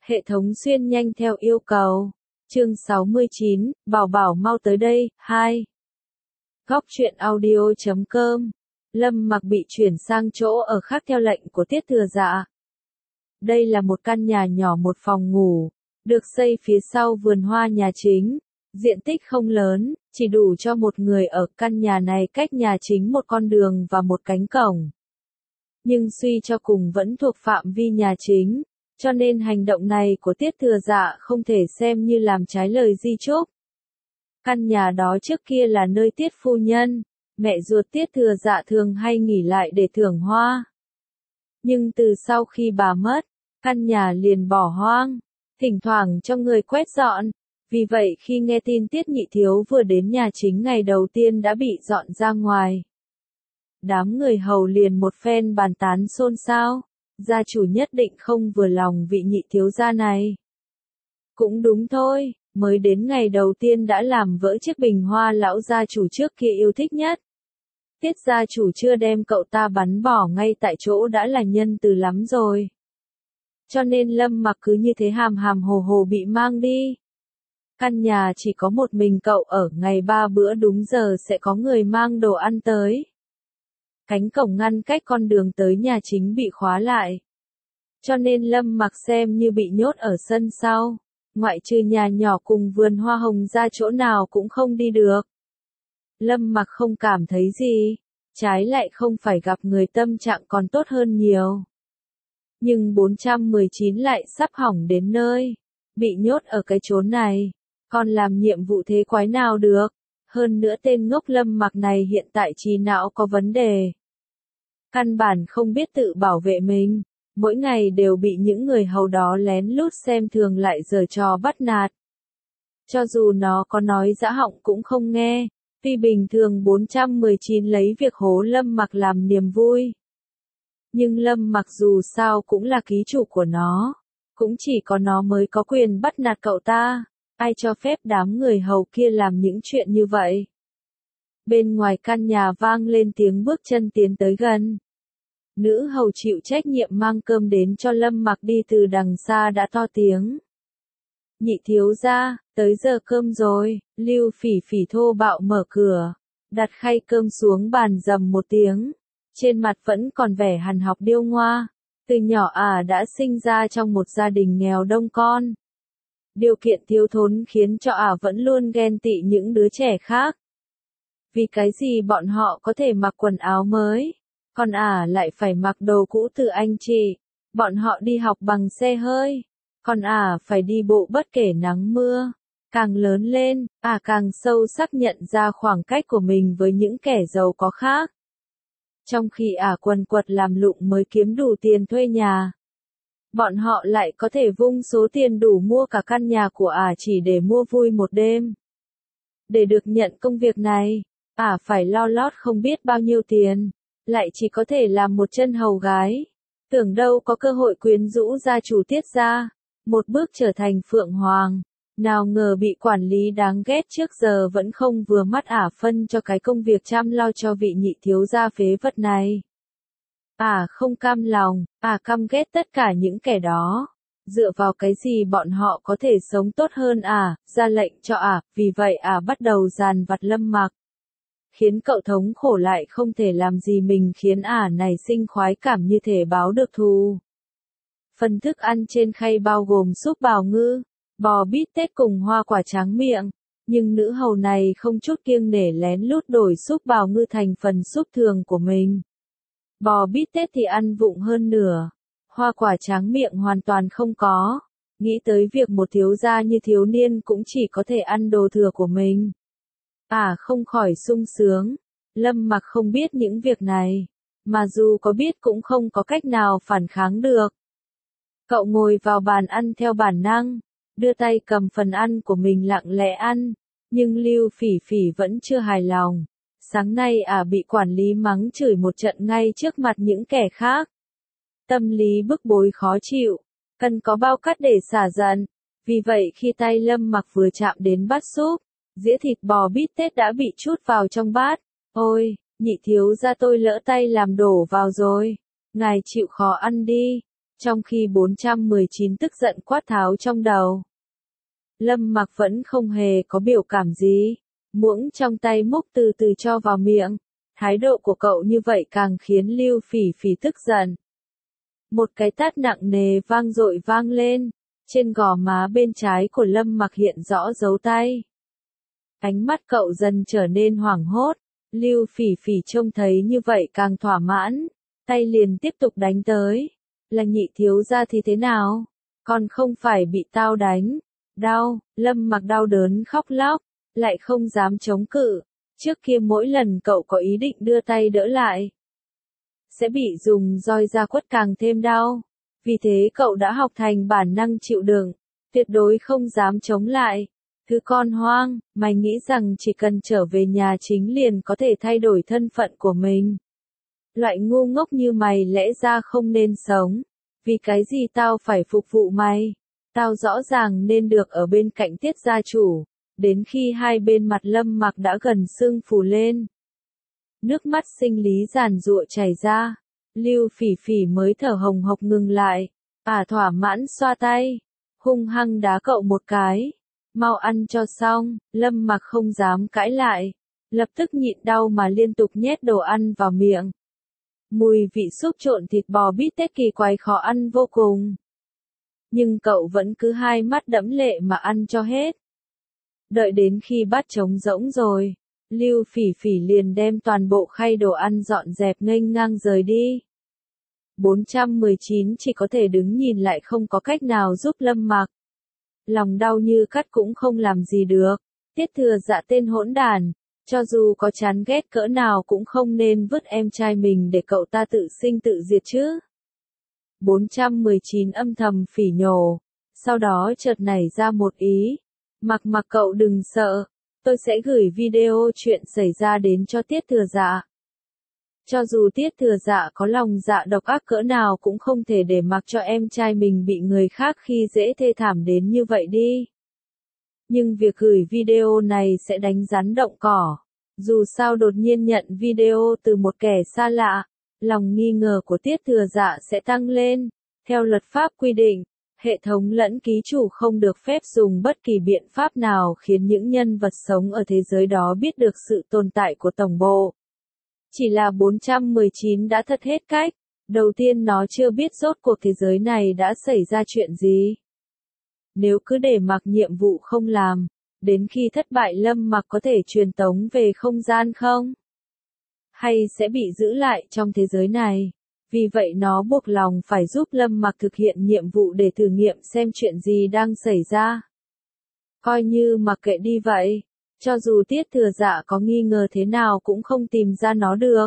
Hệ thống xuyên nhanh theo yêu cầu. Chương 69, Bảo Bảo mau tới đây, 2. Góc truyện audio.com. Lâm Mặc bị chuyển sang chỗ ở khác theo lệnh của Tiết Thừa Dạ. Đây là một căn nhà nhỏ một phòng ngủ, được xây phía sau vườn hoa nhà chính. Diện tích không lớn, chỉ đủ cho một người ở. Căn nhà này cách nhà chính một con đường và một cánh cổng. Nhưng suy cho cùng vẫn thuộc phạm vi nhà chính, cho nên hành động này của Tiết Thừa Dạ không thể xem như làm trái lời di chúc. Căn nhà đó trước kia là nơi Tiết phu nhân, mẹ ruột Tiết Thừa Dạ thường hay nghỉ lại để thưởng hoa. Nhưng từ sau khi bà mất, căn nhà liền bỏ hoang, thỉnh thoảng cho người quét dọn. Vì vậy khi nghe tin Tiết Nhị Thiếu vừa đến nhà chính ngày đầu tiên đã bị dọn ra ngoài, đám người hầu liền một phen bàn tán xôn xao. Gia chủ nhất định không vừa lòng vị nhị thiếu gia này. Cũng đúng thôi, mới đến ngày đầu tiên đã làm vỡ chiếc bình hoa lão gia chủ trước kia yêu thích nhất. Tiết gia chủ chưa đem cậu ta bắn bỏ ngay tại chỗ đã là nhân từ lắm rồi. Cho nên Lâm Mặc cứ như thế hàm hàm hồ hồ bị mang đi. Căn nhà chỉ có một mình cậu ở, ngày 3 bữa đúng giờ sẽ có người mang đồ ăn tới. Cánh cổng ngăn cách con đường tới nhà chính bị khóa lại. Cho nên Lâm Mặc xem như bị nhốt ở sân sau, ngoại trừ nhà nhỏ cùng vườn hoa hồng ra chỗ nào cũng không đi được. Lâm Mặc không cảm thấy gì, trái lại không phải gặp người tâm trạng còn tốt hơn nhiều. Nhưng 419 lại sắp hỏng đến nơi, bị nhốt ở cái chốn này, còn làm nhiệm vụ thế quái nào được. Hơn nữa tên ngốc Lâm Mặc này hiện tại trí não có vấn đề. Căn bản không biết tự bảo vệ mình, mỗi ngày đều bị những người hầu đó lén lút xem thường lại giở trò bắt nạt. Cho dù nó có nói dã họng cũng không nghe, tuy bình thường 419 lấy việc hố Lâm Mặc làm niềm vui. Nhưng Lâm Mặc dù sao cũng là ký chủ của nó, cũng chỉ có nó mới có quyền bắt nạt cậu ta. Ai cho phép đám người hầu kia làm những chuyện như vậy? Bên ngoài căn nhà vang lên tiếng bước chân tiến tới gần. Nữ hầu chịu trách nhiệm mang cơm đến cho Lâm Mặc đi từ đằng xa đã to tiếng. Nhị thiếu gia, tới giờ cơm rồi. Lưu Phỉ Phỉ thô bạo mở cửa, đặt khay cơm xuống bàn rầm một tiếng. Trên mặt vẫn còn vẻ hằn học điêu ngoa. Từ nhỏ đã sinh ra trong một gia đình nghèo đông con. Điều kiện thiếu thốn khiến cho vẫn luôn ghen tị những đứa trẻ khác. Vì cái gì bọn họ có thể mặc quần áo mới, còn lại phải mặc đồ cũ từ anh chị. Bọn họ đi học bằng xe hơi, còn phải đi bộ bất kể nắng mưa. Càng lớn lên, càng sâu sắc nhận ra khoảng cách của mình với những kẻ giàu có khác. Trong khi quần quật làm lụng mới kiếm đủ tiền thuê nhà, bọn họ lại có thể vung số tiền đủ mua cả căn nhà của chỉ để mua vui một đêm. Để được nhận công việc này, phải lo lót không biết bao nhiêu tiền, lại chỉ có thể làm một chân hầu gái. Tưởng đâu có cơ hội quyến rũ gia chủ Tiết gia, một bước trở thành phượng hoàng. Nào ngờ bị quản lý đáng ghét trước giờ vẫn không vừa mắt phân cho cái công việc chăm lo cho vị nhị thiếu gia phế vật này. Không cam lòng, căm ghét tất cả những kẻ đó. Dựa vào cái gì bọn họ có thể sống tốt hơn ra lệnh cho vì vậy bắt đầu dàn vặt Lâm Mặc. Khiến cậu thống khổ lại không thể làm gì mình, khiến này sinh khoái cảm như thể báo được thù. Phần thức ăn trên khay bao gồm súp bào ngư, bò bít tết cùng hoa quả tráng miệng. Nhưng nữ hầu này không chút kiêng nể lén lút đổi súp bào ngư thành phần súp thường của mình. Bò bít tết thì ăn vụng hơn nửa, hoa quả tráng miệng hoàn toàn không có. Nghĩ tới việc một thiếu gia như thiếu niên cũng chỉ có thể ăn đồ thừa của mình, không khỏi sung sướng. Lâm Mặc không biết những việc này, mà dù có biết cũng không có cách nào phản kháng được. Cậu ngồi vào bàn ăn theo bản năng, đưa tay cầm phần ăn của mình lặng lẽ ăn, nhưng Lưu Phỉ Phỉ vẫn chưa hài lòng. Sáng nay bị quản lý mắng chửi một trận ngay trước mặt những kẻ khác. Tâm lý bức bối khó chịu, cần có bao cát để xả giận. Vì vậy khi tay Lâm Mặc vừa chạm đến bát súp, dĩa thịt bò bít tết đã bị trút vào trong bát. Ôi, nhị thiếu gia tôi lỡ tay làm đổ vào rồi. Ngài chịu khó ăn đi. Trong khi 419 tức giận quát tháo trong đầu. Lâm Mặc vẫn không hề có biểu cảm gì. Muỗng trong tay múc từ từ cho vào miệng. Thái độ của cậu như vậy càng khiến Lưu Phỉ Phỉ tức giận. Một cái tát nặng nề vang dội vang lên. Trên gò má bên trái của Lâm Mặc hiện rõ dấu tay. Ánh mắt cậu dần trở nên hoảng hốt. Lưu Phỉ Phỉ trông thấy như vậy càng thỏa mãn. Tay liền tiếp tục đánh tới. Là Nhị thiếu gia thì thế nào? Còn không phải bị tao đánh. Đau, Lâm Mặc đau đớn khóc lóc. Lại không dám chống cự. Trước kia mỗi lần cậu có ý định đưa tay đỡ lại, sẽ bị dùng roi ra quất càng thêm đau. Vì thế cậu đã học thành bản năng chịu đựng, tuyệt đối không dám chống lại. Thứ con hoang, mày nghĩ rằng chỉ cần trở về nhà chính liền có thể thay đổi thân phận của mình. Loại ngu ngốc như mày lẽ ra không nên sống. Vì cái gì tao phải phục vụ mày? Tao rõ ràng nên được ở bên cạnh Tiết gia chủ. Đến khi hai bên mặt Lâm Mặc đã gần sưng phù lên. Nước mắt sinh lý giàn giụa chảy ra. Lưu Phỉ Phỉ mới thở hồng hộc ngừng lại. Thỏa mãn xoa tay. Hung hăng đá cậu một cái. Mau ăn cho xong. Lâm Mặc không dám cãi lại. Lập tức nhịn đau mà liên tục nhét đồ ăn vào miệng. Mùi vị súp trộn thịt bò bít tết kỳ quái khó ăn vô cùng. Nhưng cậu vẫn cứ hai mắt đẫm lệ mà ăn cho hết. Đợi đến khi bát trống rỗng rồi, Lưu Phỉ Phỉ liền đem toàn bộ khay đồ ăn dọn dẹp nghênh ngang rời đi. 419 chỉ có thể đứng nhìn lại không có cách nào giúp Lâm Mặc. Lòng đau như cắt cũng không làm gì được. Tiết Thừa Dạ tên hỗn đản, cho dù có chán ghét cỡ nào cũng không nên vứt em trai mình để cậu ta tự sinh tự diệt chứ. 419 âm thầm phỉ nhổ, sau đó chợt nảy ra một ý. Mặc cậu đừng sợ, tôi sẽ gửi video chuyện xảy ra đến cho Tiết Thừa Dạ. Cho dù Tiết Thừa Dạ có lòng dạ độc ác cỡ nào cũng không thể để mặc cho em trai mình bị người khác khi dễ thê thảm đến như vậy đi. Nhưng việc gửi video này sẽ đánh rắn động cỏ. Dù sao đột nhiên nhận video từ một kẻ xa lạ, lòng nghi ngờ của Tiết Thừa Dạ sẽ tăng lên. Theo luật pháp quy định, hệ thống lẫn ký chủ không được phép dùng bất kỳ biện pháp nào khiến những nhân vật sống ở thế giới đó biết được sự tồn tại của tổng bộ. Chỉ là 419 đã thật hết cách. Đầu tiên nó chưa biết rốt cuộc thế giới này đã xảy ra chuyện gì. Nếu cứ để mặc nhiệm vụ không làm, đến khi thất bại Lâm Mặc có thể truyền tống về không gian không? Hay sẽ bị giữ lại trong thế giới này? Vì vậy nó buộc lòng phải giúp Lâm Mặc thực hiện nhiệm vụ để thử nghiệm xem chuyện gì đang xảy ra. Coi như mặc kệ đi vậy, cho dù Tiết Thừa Dạ có nghi ngờ thế nào cũng không tìm ra nó được.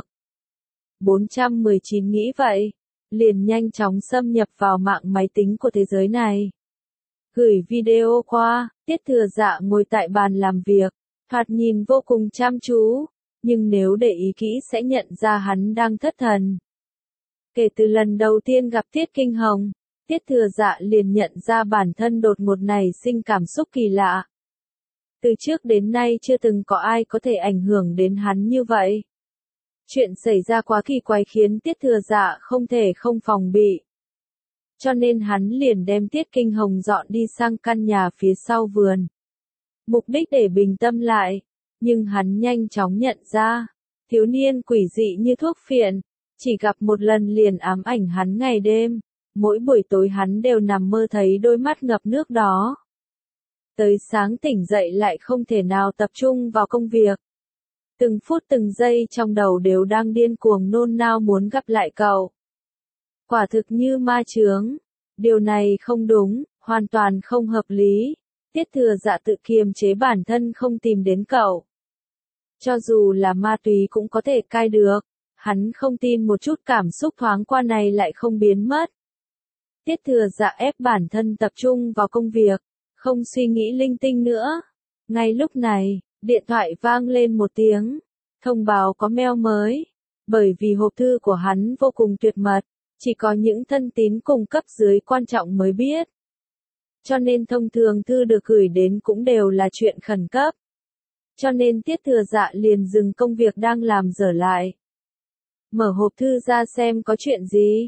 419 nghĩ vậy, liền nhanh chóng xâm nhập vào mạng máy tính của thế giới này. Gửi video qua, Tiết Thừa Dạ ngồi tại bàn làm việc, thoạt nhìn vô cùng chăm chú, nhưng nếu để ý kỹ sẽ nhận ra hắn đang thất thần. Kể từ lần đầu tiên gặp Tiết Kinh Hồng, Tiết Thừa Dạ liền nhận ra bản thân đột ngột nảy sinh cảm xúc kỳ lạ. Từ trước đến nay chưa từng có ai có thể ảnh hưởng đến hắn như vậy. Chuyện xảy ra quá kỳ quái khiến Tiết Thừa Dạ không thể không phòng bị. Cho nên hắn liền đem Tiết Kinh Hồng dọn đi sang căn nhà phía sau vườn. Mục đích để bình tâm lại, nhưng hắn nhanh chóng nhận ra, thiếu niên quỷ dị như thuốc phiện, chỉ gặp một lần liền ám ảnh hắn ngày đêm, mỗi buổi tối hắn đều nằm mơ thấy đôi mắt ngập nước đó. Tới sáng tỉnh dậy lại không thể nào tập trung vào công việc. Từng phút từng giây trong đầu đều đang điên cuồng nôn nao muốn gặp lại cậu. Quả thực như ma chướng. Điều này không đúng, hoàn toàn không hợp lý. Tiết Thừa Dạ tự kiềm chế bản thân không tìm đến cậu. Cho dù là ma túy cũng có thể cai được. Hắn không tin một chút cảm xúc thoáng qua này lại không biến mất. Tiết Thừa Dạ ép bản thân tập trung vào công việc, không suy nghĩ linh tinh nữa. Ngay lúc này, điện thoại vang lên một tiếng, thông báo có mail mới. Bởi vì hộp thư của hắn vô cùng tuyệt mật, chỉ có những thân tín cùng cấp dưới quan trọng mới biết. Cho nên thông thường thư được gửi đến cũng đều là chuyện khẩn cấp. Cho nên Tiết Thừa Dạ liền dừng công việc đang làm dở lại. Mở hộp thư ra xem có chuyện gì.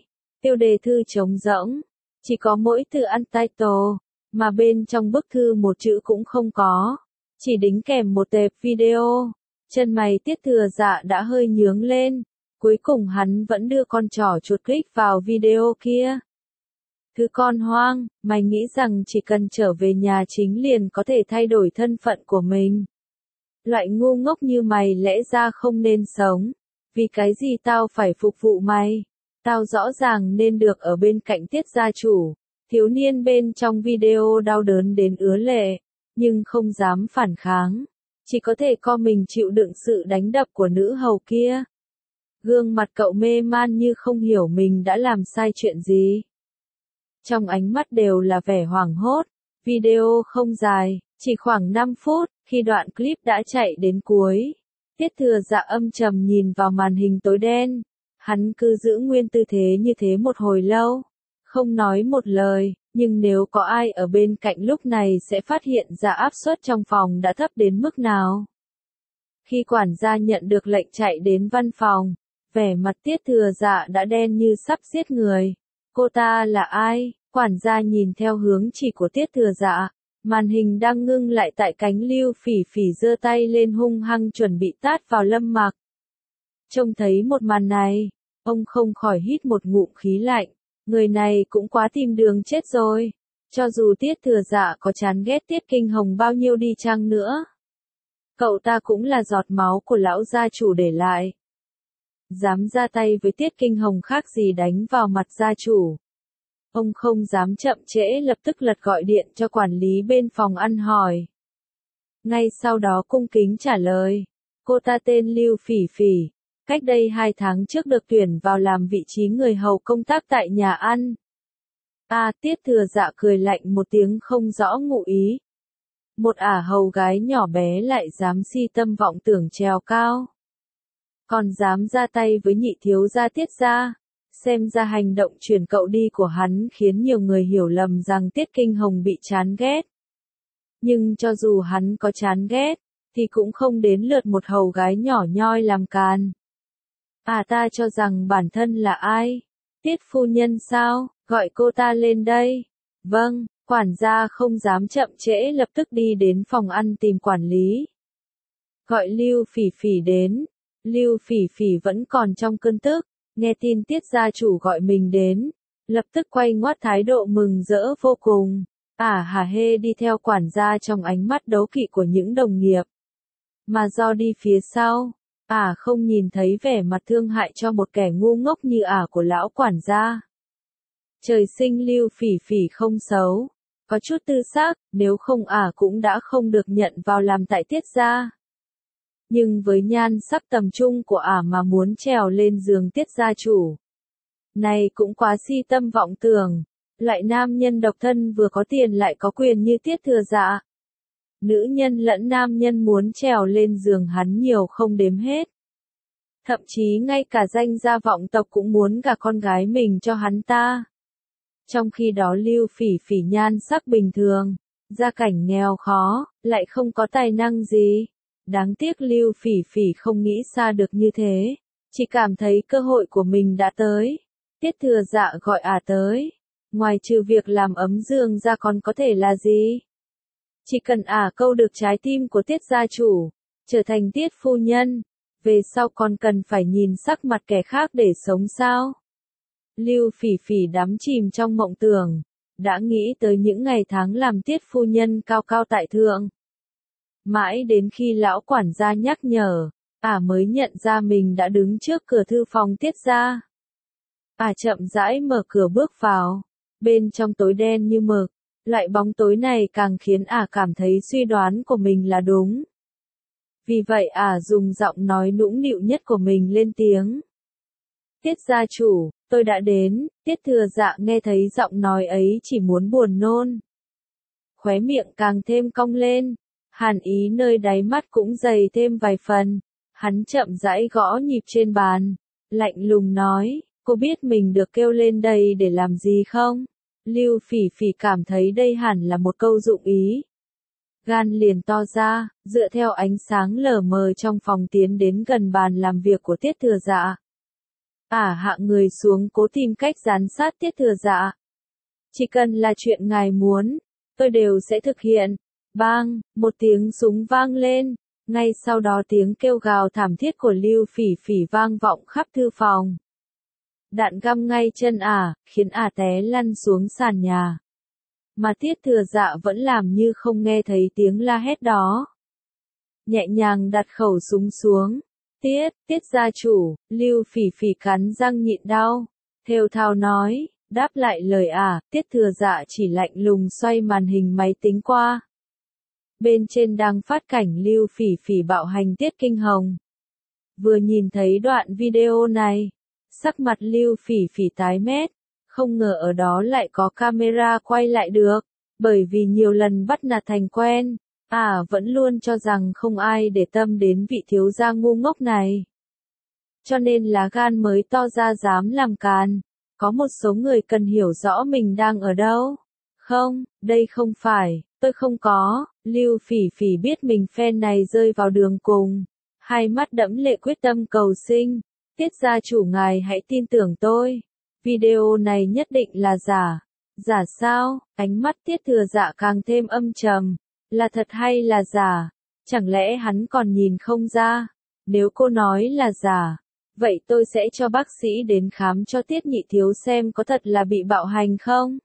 Tiêu đề thư trống rỗng, chỉ có mỗi từ Untitled, mà bên trong bức thư một chữ cũng không có, chỉ đính kèm một tệp video. Chân mày Tiết Thừa Dạ đã hơi nhướng lên, cuối cùng hắn vẫn đưa con trỏ chuột click vào video kia. Thứ con hoang, mày nghĩ rằng chỉ cần trở về nhà chính liền có thể thay đổi thân phận của mình. Loại ngu ngốc như mày lẽ ra không nên sống, vì cái gì tao phải phục vụ mày? Tao rõ ràng nên được ở bên cạnh Tiết gia chủ. Thiếu niên bên trong video đau đớn đến ứa lệ, nhưng không dám phản kháng, chỉ có thể co mình chịu đựng sự đánh đập của nữ hầu kia. Gương mặt cậu mê man như không hiểu mình đã làm sai chuyện gì. Trong ánh mắt đều là vẻ hoảng hốt. Video không dài, chỉ khoảng 5 phút, khi đoạn clip đã chạy đến cuối. Tiết Thừa Dạ âm trầm nhìn vào màn hình tối đen. Hắn cứ giữ nguyên tư thế như thế một hồi lâu, không nói một lời, nhưng nếu có ai ở bên cạnh lúc này sẽ phát hiện ra áp suất trong phòng đã thấp đến mức nào. Khi quản gia nhận được lệnh chạy đến văn phòng, vẻ mặt Tiết Thừa Dạ đã đen như sắp giết người. Cô ta là ai? Quản gia nhìn theo hướng chỉ của Tiết Thừa Dạ, màn hình đang ngưng lại tại cánh Lưu Phỉ Phỉ giơ tay lên hung hăng chuẩn bị tát vào Lâm Mặc. Trông thấy một màn này, ông không khỏi hít một ngụm khí lạnh, người này cũng quá tìm đường chết rồi. Cho dù Tiết Thừa Dạ có chán ghét Tiết Kinh Hồng bao nhiêu đi chăng nữa, cậu ta cũng là giọt máu của lão gia chủ để lại. Dám ra tay với Tiết Kinh Hồng khác gì đánh vào mặt gia chủ. Ông không dám chậm trễ, lập tức lật gọi điện cho quản lý bên phòng ăn hỏi. Ngay sau đó cung kính trả lời, cô ta tên Lưu Phỉ Phỉ, cách đây 2 tháng trước được tuyển vào làm vị trí người hầu công tác tại nhà ăn. Tiết Thừa Dạ cười lạnh một tiếng không rõ ngụ ý. Một hầu gái nhỏ bé lại dám si tâm vọng tưởng trèo cao. Còn dám ra tay với nhị thiếu gia Tiết gia. Xem ra hành động chuyển cậu đi của hắn khiến nhiều người hiểu lầm rằng Tiết Kinh Hồng bị chán ghét. Nhưng cho dù hắn có chán ghét, thì cũng không đến lượt một hầu gái nhỏ nhoi làm càn. Ta cho rằng bản thân là ai? Tiết phu nhân sao? Gọi cô ta lên đây. Vâng, quản gia không dám chậm trễ lập tức đi đến phòng ăn tìm quản lý. Gọi Lưu Phỉ Phỉ đến. Lưu Phỉ Phỉ vẫn còn trong cơn tức, nghe tin Tiết gia chủ gọi mình đến, lập tức quay ngoắt thái độ mừng rỡ vô cùng. Hả hê đi theo quản gia trong ánh mắt đố kỵ của những đồng nghiệp. Mà do đi phía sau, không nhìn thấy vẻ mặt thương hại cho một kẻ ngu ngốc như của lão quản gia. Trời sinh Lưu Phỉ Phỉ không xấu, có chút tư sắc, nếu không cũng đã không được nhận vào làm tại Tiết gia. Nhưng với nhan sắc tầm trung của mà muốn trèo lên giường Tiết gia chủ, này cũng quá si tâm vọng tưởng. Loại nam nhân độc thân vừa có tiền lại có quyền như Tiết Thừa Dạ. Nữ nhân lẫn nam nhân muốn trèo lên giường hắn nhiều không đếm hết. Thậm chí ngay cả danh gia vọng tộc cũng muốn gả con gái mình cho hắn ta. Trong khi đó Lưu Phỉ Phỉ nhan sắc bình thường, gia cảnh nghèo khó, lại không có tài năng gì. Đáng tiếc Lưu Phỉ Phỉ không nghĩ xa được như thế, chỉ cảm thấy cơ hội của mình đã tới. Tiết Thừa Dạ gọi tới. Ngoài trừ việc làm ấm giường ra còn có thể là gì? Chỉ cần câu được trái tim của Tiết gia chủ, trở thành Tiết phu nhân, về sau còn cần phải nhìn sắc mặt kẻ khác để sống sao? Lưu Phỉ Phỉ đắm chìm trong mộng tưởng, đã nghĩ tới những ngày tháng làm Tiết phu nhân cao cao tại thượng. Mãi đến khi lão quản gia nhắc nhở, mới nhận ra mình đã đứng trước cửa thư phòng Tiết gia. Chậm rãi mở cửa bước vào. Bên trong tối đen như mực, loại bóng tối này càng khiến cảm thấy suy đoán của mình là đúng. Vì vậy dùng giọng nói nũng nịu nhất của mình lên tiếng. Tiết gia chủ, tôi đã đến. Tiết Thừa Dạ nghe thấy giọng nói ấy chỉ muốn buồn nôn. Khóe miệng càng thêm cong lên, hàn ý nơi đáy mắt cũng dày thêm vài phần. Hắn chậm rãi gõ nhịp trên bàn, lạnh lùng nói. Cô biết mình được kêu lên đây để làm gì không? Lưu Phỉ Phỉ cảm thấy đây hẳn là một câu dụng ý. Gan liền to ra, dựa theo ánh sáng lờ mờ trong phòng tiến đến gần bàn làm việc của Tiết Thừa Dạ. hạ người xuống cố tìm cách giám sát Tiết Thừa Dạ. Chỉ cần là chuyện ngài muốn, tôi đều sẽ thực hiện. Bang, một tiếng súng vang lên, ngay sau đó tiếng kêu gào thảm thiết của Lưu Phỉ Phỉ vang vọng khắp thư phòng. Đạn găm ngay chân khiến té lăn xuống sàn nhà. Mà Tiết Thừa Dạ vẫn làm như không nghe thấy tiếng la hét đó. Nhẹ nhàng đặt khẩu súng xuống. Tiết gia chủ, Lưu Phỉ Phỉ cắn răng nhịn đau. Thều thào nói, đáp lại lời Tiết Thừa Dạ chỉ lạnh lùng xoay màn hình máy tính qua. Bên trên đang phát cảnh Lưu Phỉ Phỉ bạo hành Tiết Kinh Hồng. Vừa nhìn thấy đoạn video này, sắc mặt Lưu Phỉ Phỉ tái mét, không ngờ ở đó lại có camera quay lại được, bởi vì nhiều lần bắt nạt thành quen, vẫn luôn cho rằng không ai để tâm đến vị thiếu gia ngu ngốc này. Cho nên lá gan mới to ra dám làm càn, có một số người cần hiểu rõ mình đang ở đâu. Không, đây không phải, tôi không có. Lưu Phỉ Phỉ biết mình fan này rơi vào đường cùng, hai mắt đẫm lệ quyết tâm cầu xin. Tiết gia chủ ngài hãy tin tưởng tôi, video này nhất định là giả. Giả sao? Ánh mắt Tiết Thừa Dạ càng thêm âm trầm. Là thật hay là giả? Chẳng lẽ hắn còn nhìn không ra? Nếu cô nói là giả, vậy tôi sẽ cho bác sĩ đến khám cho Tiết nhị thiếu xem có thật là bị bạo hành không?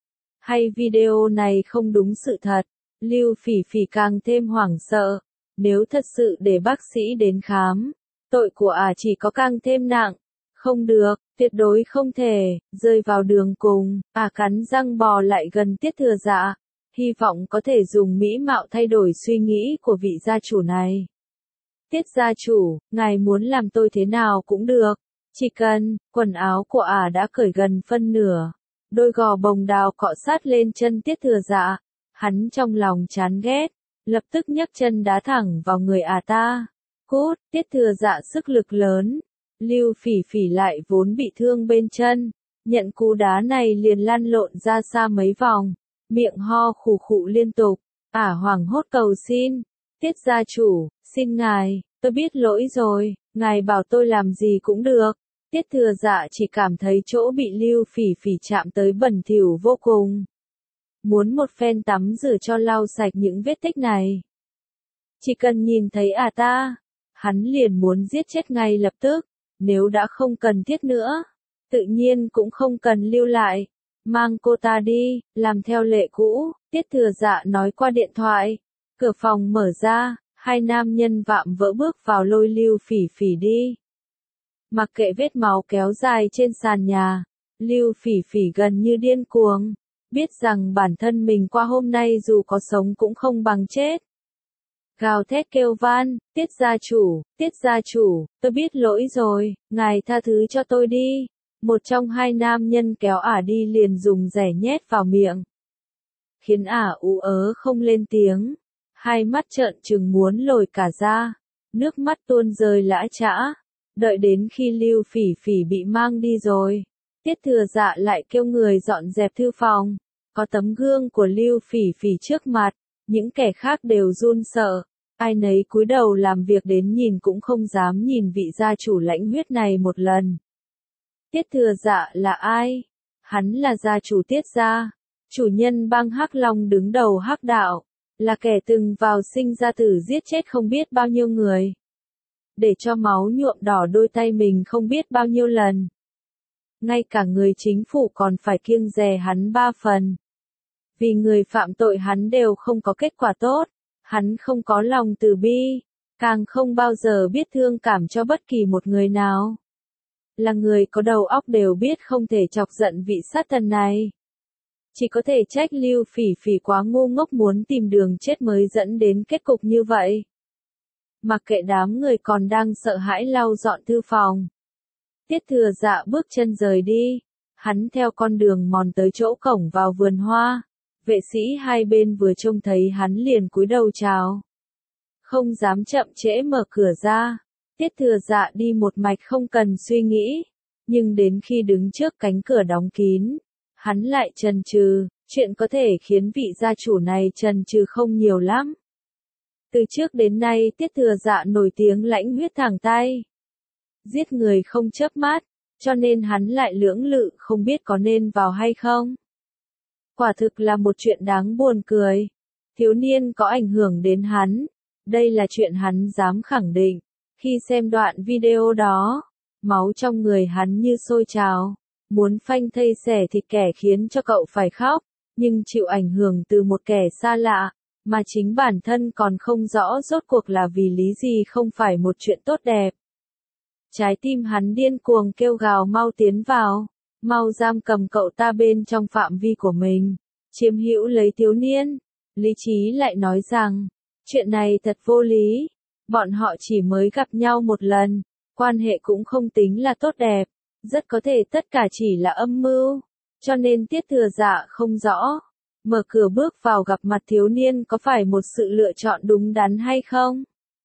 Hay video này không đúng sự thật? Lưu Phỉ Phỉ càng thêm hoảng sợ. Nếu thật sự để bác sĩ đến khám, tội của chỉ có càng thêm nặng. Không được, tuyệt đối không thể, rơi vào đường cùng, cắn răng bò lại gần Tiết Thừa Dạ, hy vọng có thể dùng mỹ mạo thay đổi suy nghĩ của vị gia chủ này. Tiết gia chủ, ngài muốn làm tôi thế nào cũng được, chỉ cần, quần áo của đã cởi gần phân nửa, đôi gò bồng đào cọ sát lên chân Tiết Thừa Dạ, hắn trong lòng chán ghét, lập tức nhấc chân đá thẳng vào người ta. Cút, Tiết Thừa Dạ sức lực lớn. Lưu Phỉ Phỉ lại vốn bị thương bên chân, nhận cú đá này liền lăn lộn ra xa mấy vòng, miệng ho khụ khụ liên tục, hoảng hốt cầu xin, Tiết gia chủ, xin ngài, tôi biết lỗi rồi, ngài bảo tôi làm gì cũng được. Tiết Thừa Dạ chỉ cảm thấy chỗ bị Lưu Phỉ Phỉ chạm tới bẩn thỉu vô cùng. Muốn một phen tắm rửa cho lau sạch những vết tích này. Chỉ cần nhìn thấy ta, hắn liền muốn giết chết ngay lập tức. Nếu đã không cần thiết nữa, tự nhiên cũng không cần lưu lại. Mang cô ta đi, làm theo lệ cũ, Tiết Thừa Dạ nói qua điện thoại. Cửa phòng mở ra, hai nam nhân vạm vỡ bước vào lôi Lưu Phỉ Phỉ đi. Mặc kệ vết máu kéo dài trên sàn nhà, Lưu Phỉ Phỉ gần như điên cuồng, biết rằng bản thân mình qua hôm nay dù có sống cũng không bằng chết. Gào thét kêu van, Tiết gia chủ, tôi biết lỗi rồi, ngài tha thứ cho tôi đi. Một trong hai nam nhân kéo đi liền dùng rẻ nhét vào miệng. Khiến ú ớ không lên tiếng, hai mắt trợn trừng muốn lồi cả ra, nước mắt tuôn rơi lã chã. Đợi đến khi Lưu Phỉ Phỉ bị mang đi rồi, Tiết Thừa Dạ lại kêu người dọn dẹp thư phòng. Có tấm gương của Lưu Phỉ Phỉ trước mặt, những kẻ khác đều run sợ, ai nấy cúi đầu làm việc đến nhìn cũng không dám nhìn vị gia chủ lãnh huyết này một lần. Tiết Thừa Dạ là ai? Hắn là gia chủ Tiết gia, chủ nhân bang Hắc Long đứng đầu Hắc đạo, là kẻ từng vào sinh ra tử giết chết không biết bao nhiêu người, để cho máu nhuộm đỏ đôi tay mình không biết bao nhiêu lần. Ngay cả người chính phủ còn phải kiêng dè hắn 3 phần. Vì người phạm tội hắn đều không có kết quả tốt, hắn không có lòng từ bi, càng không bao giờ biết thương cảm cho bất kỳ một người nào. Là người có đầu óc đều biết không thể chọc giận vị sát thần này. Chỉ có thể trách Lưu Phỉ Phỉ quá ngu ngốc muốn tìm đường chết mới dẫn đến kết cục như vậy. Mặc kệ đám người còn đang sợ hãi lau dọn thư phòng, Tiết Thừa Dạ bước chân rời đi, hắn theo con đường mòn tới chỗ cổng vào vườn hoa. Vệ sĩ hai bên vừa trông thấy hắn liền cúi đầu chào. Không dám chậm trễ mở cửa ra. Tiết Thừa Dạ đi một mạch không cần suy nghĩ. Nhưng đến khi đứng trước cánh cửa đóng kín, hắn lại chần chừ, chuyện có thể khiến vị gia chủ này chần chừ không nhiều lắm. Từ trước đến nay Tiết Thừa Dạ nổi tiếng lãnh huyết thẳng tay. Giết người không chớp mắt, cho nên hắn lại lưỡng lự không biết có nên vào hay không. Quả thực là một chuyện đáng buồn cười. Thiếu niên có ảnh hưởng đến hắn. Đây là chuyện hắn dám khẳng định. Khi xem đoạn video đó, máu trong người hắn như sôi trào. Muốn phanh thây xẻ thịt kẻ khiến cho cậu phải khóc. Nhưng chịu ảnh hưởng từ một kẻ xa lạ, mà chính bản thân còn không rõ rốt cuộc là vì lý gì không phải một chuyện tốt đẹp. Trái tim hắn điên cuồng kêu gào mau tiến vào, mau giam cầm cậu ta bên trong phạm vi của mình, chiếm hữu lấy thiếu niên. Lý trí lại nói rằng, chuyện này thật vô lý, bọn họ chỉ mới gặp nhau một lần, quan hệ cũng không tính là tốt đẹp, rất có thể tất cả chỉ là âm mưu, cho nên Tiết Thừa Dạ không rõ, mở cửa bước vào gặp mặt thiếu niên có phải một sự lựa chọn đúng đắn hay không?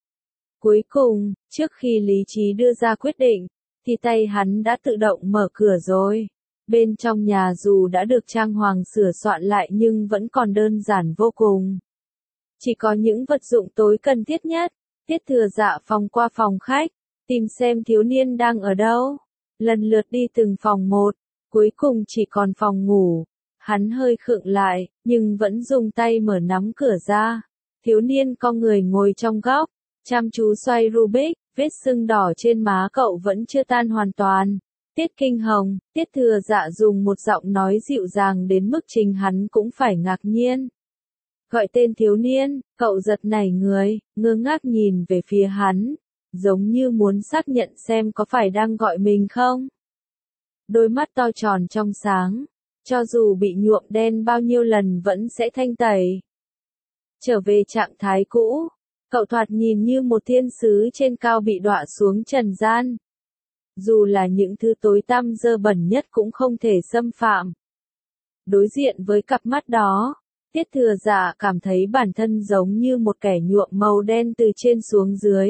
Cuối cùng, trước khi lý trí đưa ra quyết định, thì tay hắn đã tự động mở cửa rồi. Bên trong nhà dù đã được trang hoàng sửa soạn lại nhưng vẫn còn đơn giản vô cùng. Chỉ có những vật dụng tối cần thiết nhất. Tiết Thừa Dạ phòng qua phòng khách, tìm xem thiếu niên đang ở đâu. Lần lượt đi từng phòng một, cuối cùng chỉ còn phòng ngủ. Hắn hơi khựng lại, nhưng vẫn dùng tay mở nắm cửa ra. Thiếu niên co người ngồi trong góc, chăm chú xoay Rubik, vết sưng đỏ trên má cậu vẫn chưa tan hoàn toàn. Tiết Kinh Hồng, Tiết Thừa Dạ dùng một giọng nói dịu dàng đến mức chính hắn cũng phải ngạc nhiên. Gọi tên thiếu niên, cậu giật nảy người, ngơ ngác nhìn về phía hắn, giống như muốn xác nhận xem có phải đang gọi mình không. Đôi mắt to tròn trong sáng, cho dù bị nhuộm đen bao nhiêu lần vẫn sẽ thanh tẩy. Trở về trạng thái cũ, cậu thoạt nhìn như một thiên sứ trên cao bị đọa xuống trần gian. Dù là những thứ tối tăm dơ bẩn nhất cũng không thể xâm phạm. Đối diện với cặp mắt đó, Tiết Thừa Dạ cảm thấy bản thân giống như một kẻ nhuộm màu đen từ trên xuống dưới.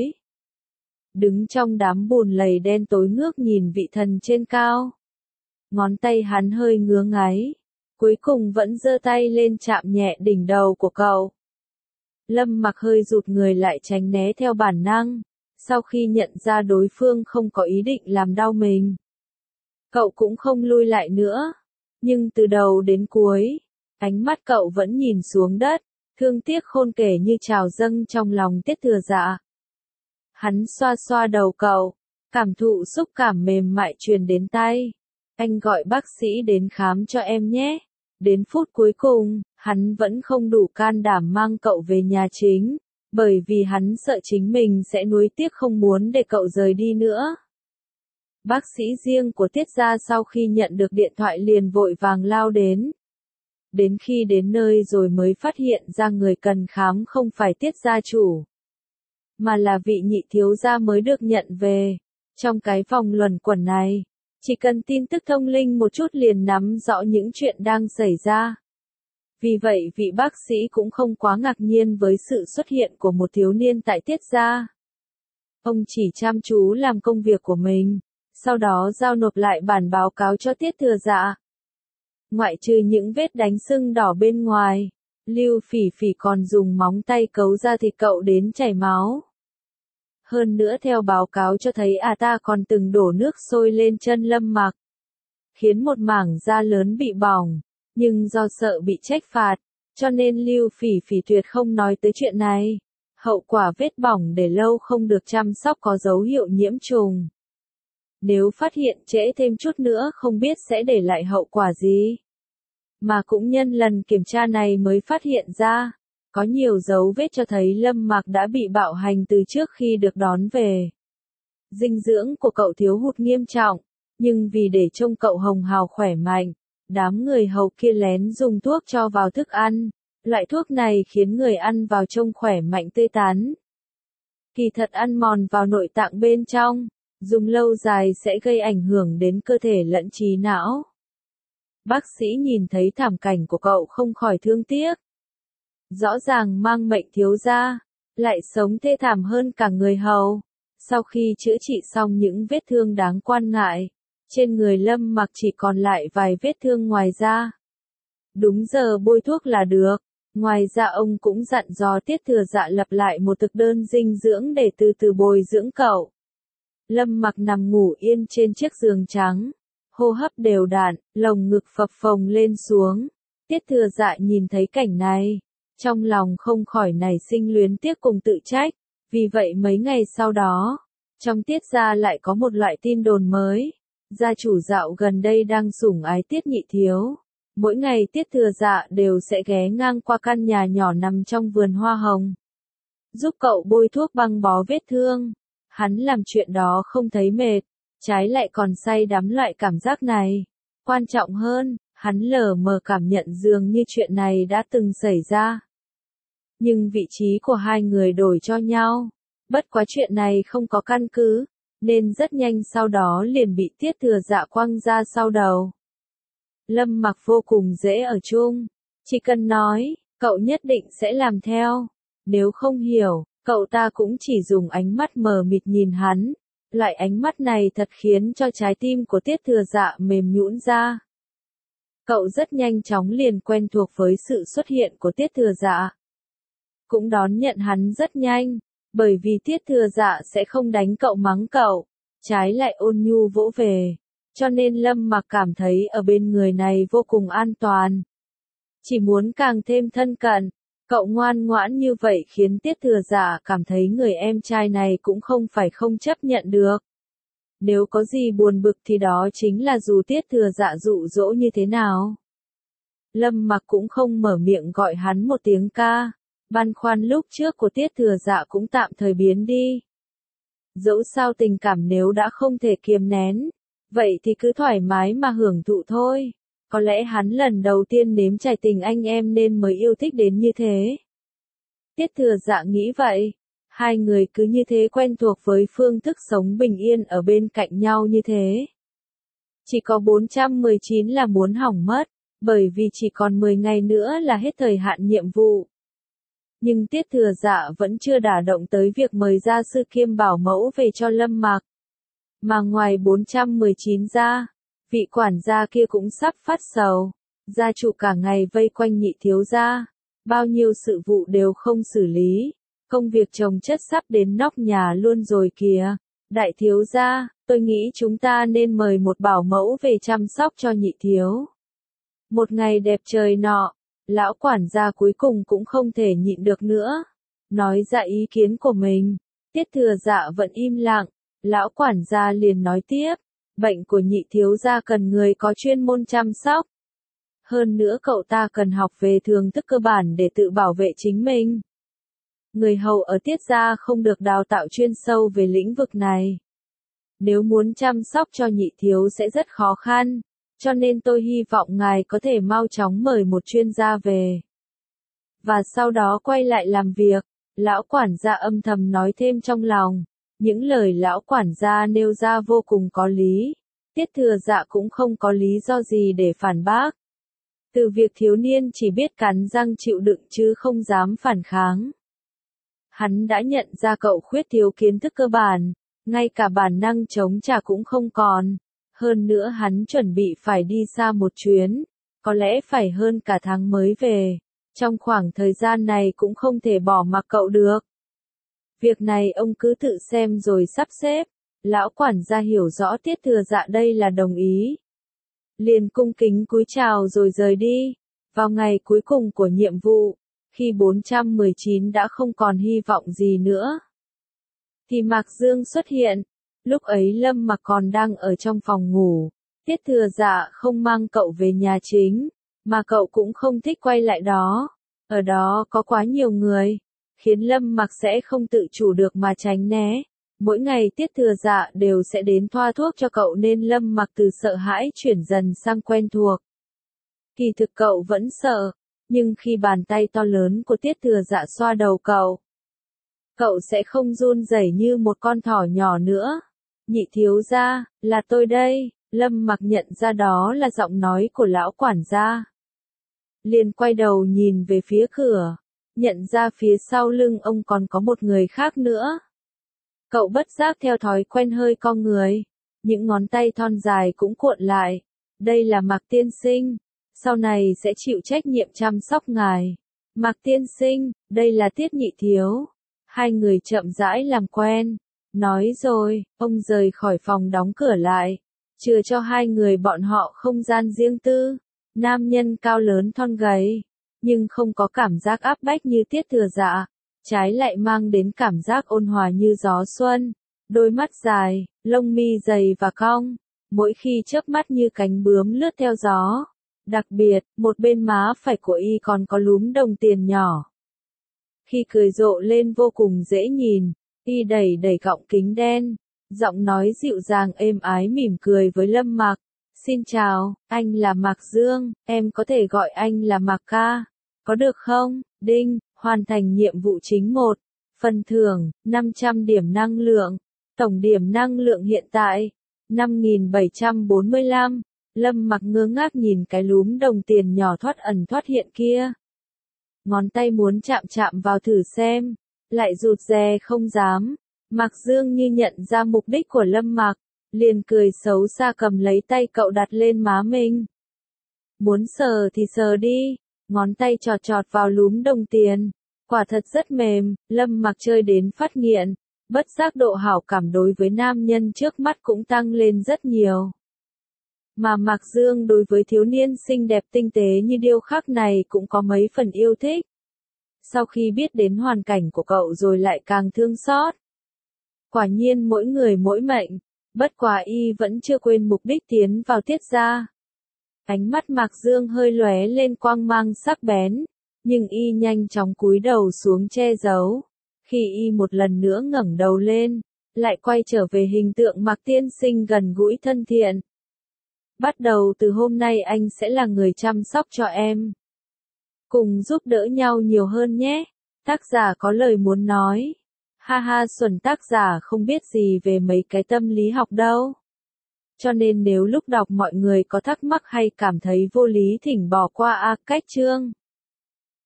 Đứng trong đám bùn lầy đen tối ngước nhìn vị thần trên cao. Ngón tay hắn hơi ngứa ngáy, cuối cùng vẫn giơ tay lên chạm nhẹ đỉnh đầu của cậu. Lâm Mặc hơi rụt người lại tránh né theo bản năng, sau khi nhận ra đối phương không có ý định làm đau mình. Cậu cũng không lui lại nữa, nhưng từ đầu đến cuối, ánh mắt cậu vẫn nhìn xuống đất, thương tiếc khôn kể như trào dâng trong lòng Tiết Thừa Dạ. Hắn xoa xoa đầu cậu, cảm thụ xúc cảm mềm mại truyền đến tay. Anh gọi bác sĩ đến khám cho em nhé. Đến phút cuối cùng, hắn vẫn không đủ can đảm mang cậu về nhà chính, bởi vì hắn sợ chính mình sẽ nuối tiếc không muốn để cậu rời đi nữa. Bác sĩ riêng của Tiết gia sau khi nhận được điện thoại liền vội vàng lao đến. Đến khi đến nơi rồi mới phát hiện ra người cần khám không phải Tiết gia chủ, mà là vị nhị thiếu gia mới được nhận về. Trong cái vòng luẩn quẩn này, chỉ cần tin tức thông linh một chút liền nắm rõ những chuyện đang xảy ra. Vì vậy vị bác sĩ cũng không quá ngạc nhiên với sự xuất hiện của một thiếu niên tại Tiết gia. Ông chỉ chăm chú làm công việc của mình, sau đó giao nộp lại bản báo cáo cho Tiết Thừa Dạ. Ngoại trừ những vết đánh sưng đỏ bên ngoài, Lưu Phỉ Phỉ còn dùng móng tay cấu ra thịt cậu đến chảy máu. Hơn nữa theo báo cáo cho thấy ta còn từng đổ nước sôi lên chân Lâm Mặc, khiến một mảng da lớn bị bỏng, nhưng do sợ bị trách phạt, cho nên Lưu Phỉ Phỉ tuyệt không nói tới chuyện này. Hậu quả vết bỏng để lâu không được chăm sóc có dấu hiệu nhiễm trùng. Nếu phát hiện trễ thêm chút nữa không biết sẽ để lại hậu quả gì. Mà cũng nhân lần kiểm tra này mới phát hiện ra, có nhiều dấu vết cho thấy Lâm Mặc đã bị bạo hành từ trước khi được đón về. Dinh dưỡng của cậu thiếu hụt nghiêm trọng, nhưng vì để trông cậu hồng hào khỏe mạnh, đám người hầu kia lén dùng thuốc cho vào thức ăn. Loại thuốc này khiến người ăn vào trông khỏe mạnh tươi tắn. Kỳ thật ăn mòn vào nội tạng bên trong, dùng lâu dài sẽ gây ảnh hưởng đến cơ thể lẫn trí não. Bác sĩ nhìn thấy thảm cảnh của cậu không khỏi thương tiếc. Rõ ràng mang mệnh thiếu gia, lại sống thê thảm hơn cả người hầu. Sau khi chữa trị xong những vết thương đáng quan ngại, trên người Lâm Mặc chỉ còn lại vài vết thương ngoài da. Đúng giờ bôi thuốc là được. Ngoài ra ông cũng dặn dò Tiết Thừa Dạ lập lại một thực đơn dinh dưỡng để từ từ bồi dưỡng cậu. Lâm Mặc nằm ngủ yên trên chiếc giường trắng, hô hấp đều đặn, lồng ngực phập phồng lên xuống. Tiết Thừa Dạ nhìn thấy cảnh này, trong lòng không khỏi nảy sinh luyến tiếc cùng tự trách, vì vậy mấy ngày sau đó, trong Tiết gia lại có một loại tin đồn mới, gia chủ Dạo gần đây đang sủng ái Tiết nhị thiếu. Mỗi ngày Tiết Thừa Dạ đều sẽ ghé ngang qua căn nhà nhỏ nằm trong vườn hoa hồng, giúp cậu bôi thuốc băng bó vết thương. Hắn làm chuyện đó không thấy mệt, trái lại còn say đắm loại cảm giác này. Quan trọng hơn, hắn lờ mờ cảm nhận dường như chuyện này đã từng xảy ra. Nhưng vị trí của hai người đổi cho nhau. Bất quá chuyện này không có căn cứ, nên rất nhanh sau đó liền bị Tiết Thừa Dạ quăng ra sau đầu. Lâm Mặc vô cùng dễ ở chung, chỉ cần nói, cậu nhất định sẽ làm theo. Nếu không hiểu, cậu ta cũng chỉ dùng ánh mắt mờ mịt nhìn hắn. Loại ánh mắt này thật khiến cho trái tim của Tiết Thừa Dạ mềm nhũn ra. Cậu rất nhanh chóng liền quen thuộc với sự xuất hiện của Tiết Thừa Dạ. Cũng đón nhận hắn rất nhanh, bởi vì Tiết Thừa Dạ sẽ không đánh cậu mắng cậu, trái lại ôn nhu vỗ về. Cho nên Lâm Mặc cảm thấy ở bên người này vô cùng an toàn. Chỉ muốn càng thêm thân cận, cậu ngoan ngoãn như vậy khiến Tiết Thừa Dạ cảm thấy người em trai này cũng không phải không chấp nhận được. Nếu có gì buồn bực thì đó chính là dù Tiết Thừa Dạ dụ dỗ như thế nào. Lâm Mặc cũng không mở miệng gọi hắn một tiếng ca, băn khoăn lúc trước của Tiết Thừa Dạ cũng tạm thời biến đi. Dẫu sao tình cảm nếu đã không thể kiềm nén, vậy thì cứ thoải mái mà hưởng thụ thôi. Có lẽ hắn lần đầu tiên nếm trải tình anh em nên mới yêu thích đến như thế. Tiết Thừa Dạ nghĩ vậy. Hai người cứ như thế quen thuộc với phương thức sống bình yên ở bên cạnh nhau như thế. Chỉ có 419 là muốn hỏng mất, bởi vì chỉ còn 10 ngày nữa là hết thời hạn nhiệm vụ. Nhưng Tiết Thừa Dạ vẫn chưa đả động tới việc mời gia sư kiêm bảo mẫu về cho Lâm Mặc. Mà ngoài 419 ra, vị quản gia kia cũng sắp phát sầu. Gia chủ cả ngày vây quanh nhị thiếu gia, bao nhiêu sự vụ đều không xử lý. Công việc chồng chất sắp đến nóc nhà luôn rồi kìa. Đại thiếu gia, tôi nghĩ chúng ta nên mời một bảo mẫu về chăm sóc cho nhị thiếu. Một ngày đẹp trời nọ, lão quản gia cuối cùng cũng không thể nhịn được nữa. Nói ra ý kiến của mình, Tiết Thừa Dạ vẫn im lặng, lão quản gia liền nói tiếp, bệnh của nhị thiếu gia cần người có chuyên môn chăm sóc. Hơn nữa cậu ta cần học về thường thức cơ bản để tự bảo vệ chính mình. Người hầu ở Tiết gia không được đào tạo chuyên sâu về lĩnh vực này. Nếu muốn chăm sóc cho nhị thiếu sẽ rất khó khăn, cho nên tôi hy vọng ngài có thể mau chóng mời một chuyên gia về. Và sau đó quay lại làm việc, lão quản gia âm thầm nói thêm trong lòng, những lời lão quản gia nêu ra vô cùng có lý. Tiết Thừa Dạ cũng không có lý do gì để phản bác. Từ việc thiếu niên chỉ biết cắn răng chịu đựng chứ không dám phản kháng. Hắn đã nhận ra cậu khuyết thiếu kiến thức cơ bản, ngay cả bản năng chống trả cũng không còn. Hơn nữa hắn chuẩn bị phải đi xa một chuyến, có lẽ phải hơn cả tháng mới về. Trong khoảng thời gian này cũng không thể bỏ mặc cậu được. Việc này ông cứ tự xem rồi sắp xếp. Lão quản gia hiểu rõ Tiết Thừa Dạ đây là đồng ý. Liền cung kính cúi chào rồi rời đi. Vào ngày cuối cùng của nhiệm vụ, khi 419 đã không còn hy vọng gì nữa, thì Mạc Dương xuất hiện. Lúc ấy Lâm Mặc còn đang ở trong phòng ngủ. Tiết Thừa Dạ không mang cậu về nhà chính, mà cậu cũng không thích quay lại đó. Ở đó có quá nhiều người, khiến Lâm Mặc sẽ không tự chủ được mà tránh né. Mỗi ngày Tiết Thừa Dạ đều sẽ đến thoa thuốc cho cậu nên Lâm Mặc từ sợ hãi chuyển dần sang quen thuộc. Kỳ thực cậu vẫn sợ, nhưng khi bàn tay to lớn của Tiết Thừa Dạ xoa đầu cậu sẽ không run rẩy như một con thỏ nhỏ nữa. Nhị thiếu gia, là tôi đây. Lâm Mặc nhận ra đó là giọng nói của lão quản gia. Liền quay đầu nhìn về phía cửa, nhận ra phía sau lưng ông còn có một người khác nữa. Cậu bất giác theo thói quen hơi cong người, những ngón tay thon dài cũng cuộn lại. Đây là Mạc tiên sinh, sau này sẽ chịu trách nhiệm chăm sóc ngài. Mạc tiên sinh, đây là Tiết nhị thiếu. Hai người chậm rãi làm quen, Nói rồi, ông rời khỏi phòng đóng cửa lại, chừa cho hai người bọn họ không gian riêng tư. Nam nhân cao lớn thon gầy, nhưng không có cảm giác áp bách như Tiết Thừa Dạ, trái lại mang đến cảm giác ôn hòa như gió xuân. Đôi mắt dài, lông mi dày và cong, mỗi khi chớp mắt như cánh bướm lướt theo gió. Đặc biệt, một bên má phải của y còn có lúm đồng tiền nhỏ. Khi cười rộ lên vô cùng dễ nhìn, y đẩy đẩy gọng kính đen, giọng nói dịu dàng êm ái mỉm cười với Lâm Mặc. Xin chào, anh là Mạc Dương, em có thể gọi anh là Mạc ca, có được không? Đinh, hoàn thành nhiệm vụ chính 1. Phần thưởng, 500 điểm năng lượng. Tổng điểm năng lượng hiện tại, 5.745. Lâm Mặc ngơ ngác nhìn cái lúm đồng tiền nhỏ thoát ẩn thoát hiện kia. Ngón tay muốn chạm chạm vào thử xem, lại rụt rè không dám. Mạc Dương như nhận ra mục đích của Lâm Mặc, liền cười xấu xa cầm lấy tay cậu đặt lên má mình. Muốn sờ thì sờ đi, ngón tay chọt chọt vào lúm đồng tiền. Quả thật rất mềm, Lâm Mặc chơi đến phát nghiện, bất giác độ hảo cảm đối với nam nhân trước mắt cũng tăng lên rất nhiều. Mà Mạc Dương đối với thiếu niên xinh đẹp tinh tế như điêu khắc này cũng có mấy phần yêu thích. Sau khi biết đến hoàn cảnh của cậu rồi lại càng thương xót. Quả nhiên mỗi người mỗi mệnh, bất quá y vẫn chưa quên mục đích tiến vào Tiết gia. Ánh mắt Mạc Dương hơi lóe lên quang mang sắc bén, nhưng y nhanh chóng cúi đầu xuống che giấu. Khi y một lần nữa ngẩng đầu lên, lại quay trở về hình tượng Mạc tiên sinh gần gũi thân thiện. Bắt đầu từ hôm nay anh sẽ là người chăm sóc cho em. Cùng giúp đỡ nhau nhiều hơn nhé. Tác giả có lời muốn nói. Ha ha, Xuân tác giả không biết gì về mấy cái tâm lý học đâu. Cho nên nếu lúc đọc mọi người có thắc mắc hay cảm thấy vô lý thỉnh bỏ qua cách chương.